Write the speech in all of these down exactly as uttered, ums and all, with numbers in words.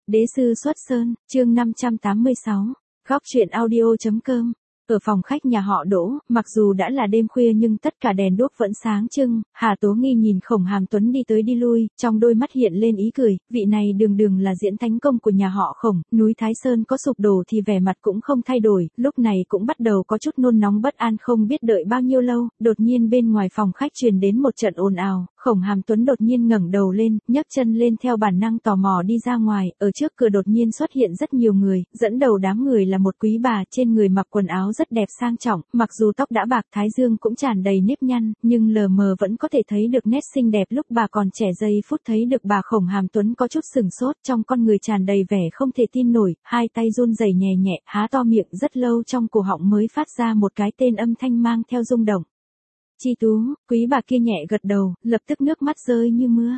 Đế sư xuất sơn, chương năm trăm tám mươi sáu, góc truyện audio.com. Ở phòng khách nhà họ Đỗ, mặc dù đã là đêm khuya nhưng tất cả đèn đuốc vẫn sáng trưng. Hà Tố Nghi nhìn Khổng Hàm Tuấn đi tới đi lui, trong đôi mắt hiện lên ý cười, vị này đường đường là diễn thánh công của nhà họ Khổng, núi Thái Sơn có sụp đổ thì vẻ mặt cũng không thay đổi, lúc này cũng bắt đầu có chút nôn nóng bất an không biết đợi bao nhiêu lâu, đột nhiên bên ngoài phòng khách truyền đến một trận ồn ào, Khổng Hàm Tuấn đột nhiên ngẩng đầu lên, nhấc chân lên theo bản năng tò mò đi ra ngoài, ở trước cửa đột nhiên xuất hiện rất nhiều người, dẫn đầu đám người là một quý bà trên người mặc quần áo rất đẹp sang trọng, mặc dù tóc đã bạc thái dương cũng tràn đầy nếp nhăn, nhưng lờ mờ vẫn có thể thấy được nét xinh đẹp lúc bà còn trẻ. Giây phút thấy được bà Khổng Hàm Tuấn có chút sừng sốt, trong con người tràn đầy vẻ không thể tin nổi, hai tay run rẩy nhẹ nhẹ, há to miệng rất lâu trong cổ họng mới phát ra một cái tên âm thanh mang theo rung động. Chi Tú, quý bà kia nhẹ gật đầu, lập tức nước mắt rơi như mưa.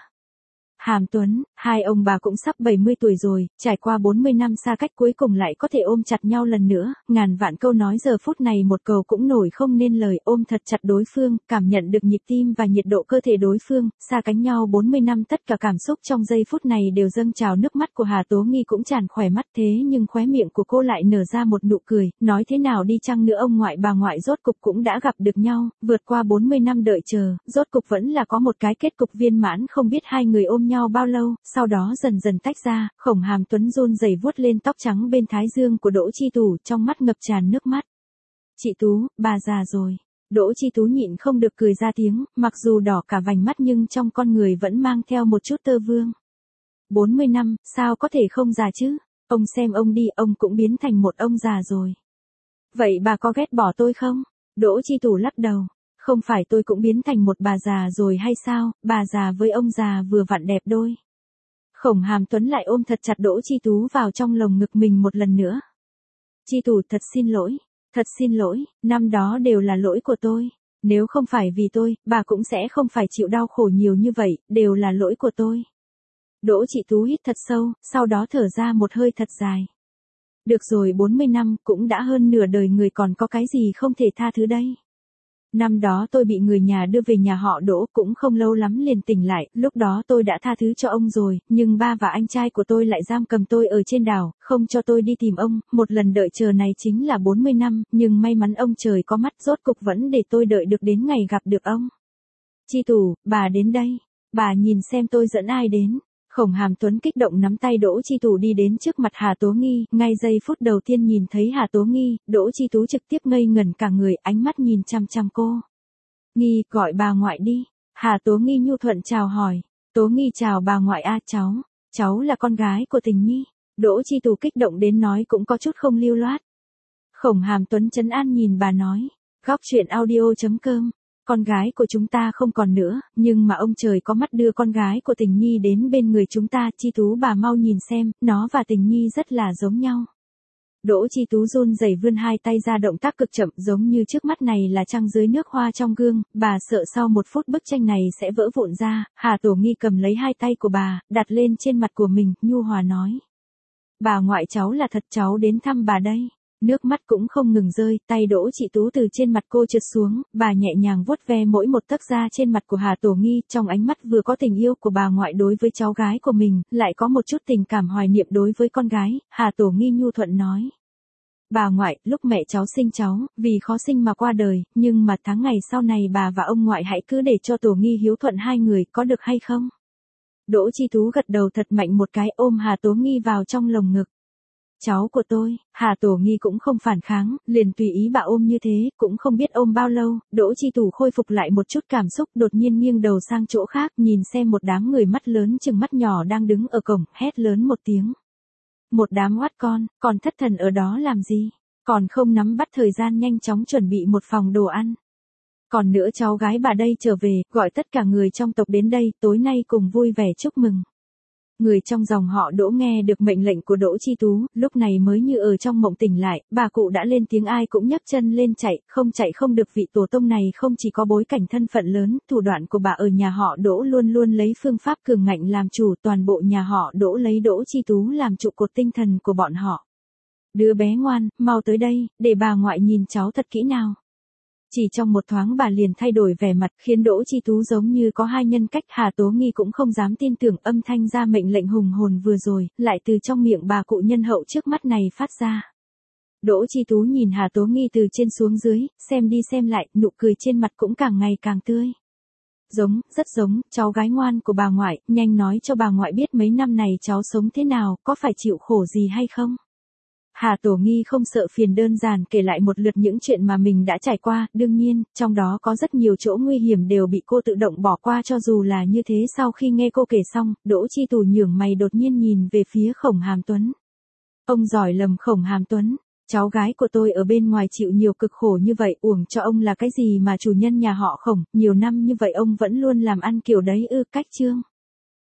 Hàm Tuấn, hai ông bà cũng sắp bảy mươi tuổi rồi, trải qua bốn mươi năm xa cách cuối cùng lại có thể ôm chặt nhau lần nữa, ngàn vạn câu nói giờ phút này một câu cũng nổi không nên lời, ôm thật chặt đối phương, cảm nhận được nhịp tim và nhiệt độ cơ thể đối phương, xa cánh nhau bốn mươi năm tất cả cảm xúc trong giây phút này đều dâng trào. Nước mắt của Hà Tố Nghi cũng tràn khỏe mắt thế nhưng khóe miệng của cô lại nở ra một nụ cười, nói thế nào đi chăng nữa ông ngoại bà ngoại rốt cục cũng đã gặp được nhau, vượt qua bốn mươi năm đợi chờ, rốt cục vẫn là có một cái kết cục viên mãn. Không biết hai người ôm nhau bao lâu, sau đó dần dần tách ra, Khổng Hàm Tuấn run rẩy vuốt lên tóc trắng bên thái dương của Đỗ Chi Tú, trong mắt ngập tràn nước mắt. Chị Tú, bà già rồi. Đỗ Chi Tú nhịn không được cười ra tiếng, mặc dù đỏ cả vành mắt nhưng trong con người vẫn mang theo một chút tơ vương. bốn mươi năm, sao có thể không già chứ? Ông xem ông đi, ông cũng biến thành một ông già rồi. Vậy bà có ghét bỏ tôi không? Đỗ Chi Tú lắc đầu. Không phải tôi cũng biến thành một bà già rồi hay sao, bà già với ông già vừa vặn đẹp đôi. Khổng Hàm Tuấn lại ôm thật chặt Đỗ Chi Tú vào trong lồng ngực mình một lần nữa. Chi Tú, thật xin lỗi, thật xin lỗi, năm đó đều là lỗi của tôi. Nếu không phải vì tôi, bà cũng sẽ không phải chịu đau khổ nhiều như vậy, đều là lỗi của tôi. Đỗ Chi Tú hít thật sâu, sau đó thở ra một hơi thật dài. Được rồi, bốn mươi năm, cũng đã hơn nửa đời người, còn có cái gì không thể tha thứ đây. Năm đó tôi bị người nhà đưa về nhà họ Đỗ, cũng không lâu lắm liền tỉnh lại, lúc đó tôi đã tha thứ cho ông rồi, nhưng ba và anh trai của tôi lại giam cầm tôi ở trên đảo, không cho tôi đi tìm ông, một lần đợi chờ này chính là bốn mươi năm, nhưng may mắn ông trời có mắt, rốt cục vẫn để tôi đợi được đến ngày gặp được ông. Chi Tú, bà đến đây, bà nhìn xem tôi dẫn ai đến. Khổng Hàm Tuấn kích động nắm tay Đỗ Chi Tú đi đến trước mặt Hà Tố Nghi, ngay giây phút đầu tiên nhìn thấy Hà Tố Nghi, Đỗ Chi Tú trực tiếp ngây ngẩn cả người, ánh mắt nhìn chăm chăm cô. Nghi, gọi bà ngoại đi. Hà Tố Nghi nhu thuận chào hỏi. Tố Nghi chào bà ngoại. A cháu, cháu là con gái của Tình Nhi. Đỗ Chi Tú kích động đến nói cũng có chút không lưu loát. Khổng Hàm Tuấn trấn an nhìn bà nói, góc truyện audio.com. Con gái của chúng ta không còn nữa, nhưng mà ông trời có mắt đưa con gái của Tình Nhi đến bên người chúng ta. Chi Tú, bà mau nhìn xem, nó và Tình Nhi rất là giống nhau. Đỗ Chi Tú run rẩy vươn hai tay ra, động tác cực chậm, giống như trước mắt này là trăng dưới nước hoa trong gương, bà sợ sau một phút bức tranh này sẽ vỡ vụn ra. Hà Tố Nghi cầm lấy hai tay của bà, đặt lên trên mặt của mình, nhu hòa nói. Bà ngoại, cháu là thật, cháu đến thăm bà đây. Nước mắt cũng không ngừng rơi, tay Đỗ Chi Tú từ trên mặt cô trượt xuống, bà nhẹ nhàng vuốt ve mỗi một tấc da trên mặt của Hà Tố Nghi, trong ánh mắt vừa có tình yêu của bà ngoại đối với cháu gái của mình, lại có một chút tình cảm hoài niệm đối với con gái. Hà Tố Nghi nhu thuận nói. Bà ngoại, lúc mẹ cháu sinh cháu, vì khó sinh mà qua đời, nhưng mà tháng ngày sau này bà và ông ngoại hãy cứ để cho Tố Nghi hiếu thuận hai người, có được hay không? Đỗ Chi Tú gật đầu thật mạnh một cái, ôm Hà Tố Nghi vào trong lồng ngực. Cháu của tôi. Hà Tố Nghi cũng không phản kháng, liền tùy ý bà ôm như thế, cũng không biết ôm bao lâu, Đỗ Chi Tú khôi phục lại một chút cảm xúc, đột nhiên nghiêng đầu sang chỗ khác, nhìn xem một đám người mắt lớn chừng mắt nhỏ đang đứng ở cổng, hét lớn một tiếng. Một đám oát con, còn thất thần ở đó làm gì? Còn không nắm bắt thời gian nhanh chóng chuẩn bị một phòng đồ ăn. Còn nữa, cháu gái bà đây trở về, gọi tất cả người trong tộc đến đây, tối nay cùng vui vẻ chúc mừng. Người trong dòng họ Đỗ nghe được mệnh lệnh của Đỗ Chi Tú, lúc này mới như ở trong mộng tỉnh lại, bà cụ đã lên tiếng, ai cũng nhấc chân lên chạy, không chạy không được. Vị tổ tông này không chỉ có bối cảnh thân phận lớn, thủ đoạn của bà ở nhà họ Đỗ luôn luôn lấy phương pháp cường ngạnh làm chủ, toàn bộ nhà họ Đỗ lấy Đỗ Chi Tú làm trụ cột tinh thần của bọn họ. Đứa bé ngoan, mau tới đây, để bà ngoại nhìn cháu thật kỹ nào. Chỉ trong một thoáng bà liền thay đổi vẻ mặt, khiến Đỗ Chi Tú giống như có hai nhân cách. Hà Tố Nghi cũng không dám tin tưởng âm thanh ra mệnh lệnh hùng hồn vừa rồi, lại từ trong miệng bà cụ nhân hậu trước mắt này phát ra. Đỗ Chi Tú nhìn Hà Tố Nghi từ trên xuống dưới, xem đi xem lại, nụ cười trên mặt cũng càng ngày càng tươi. Giống, rất giống, cháu gái ngoan của bà ngoại, nhanh nói cho bà ngoại biết mấy năm này cháu sống thế nào, có phải chịu khổ gì hay không? Hà Tổ Nghi không sợ phiền, đơn giản kể lại một lượt những chuyện mà mình đã trải qua, đương nhiên, trong đó có rất nhiều chỗ nguy hiểm đều bị cô tự động bỏ qua. Cho dù là như thế, sau khi nghe cô kể xong, Đỗ Chi Tú nhướng mày đột nhiên nhìn về phía Khổng Hàm Tuấn. Ông giỏi lầm Khổng Hàm Tuấn, cháu gái của tôi ở bên ngoài chịu nhiều cực khổ như vậy, uổng cho ông là cái gì mà chủ nhân nhà họ Khổng, nhiều năm như vậy ông vẫn luôn làm ăn kiểu đấy ư? Cách Trương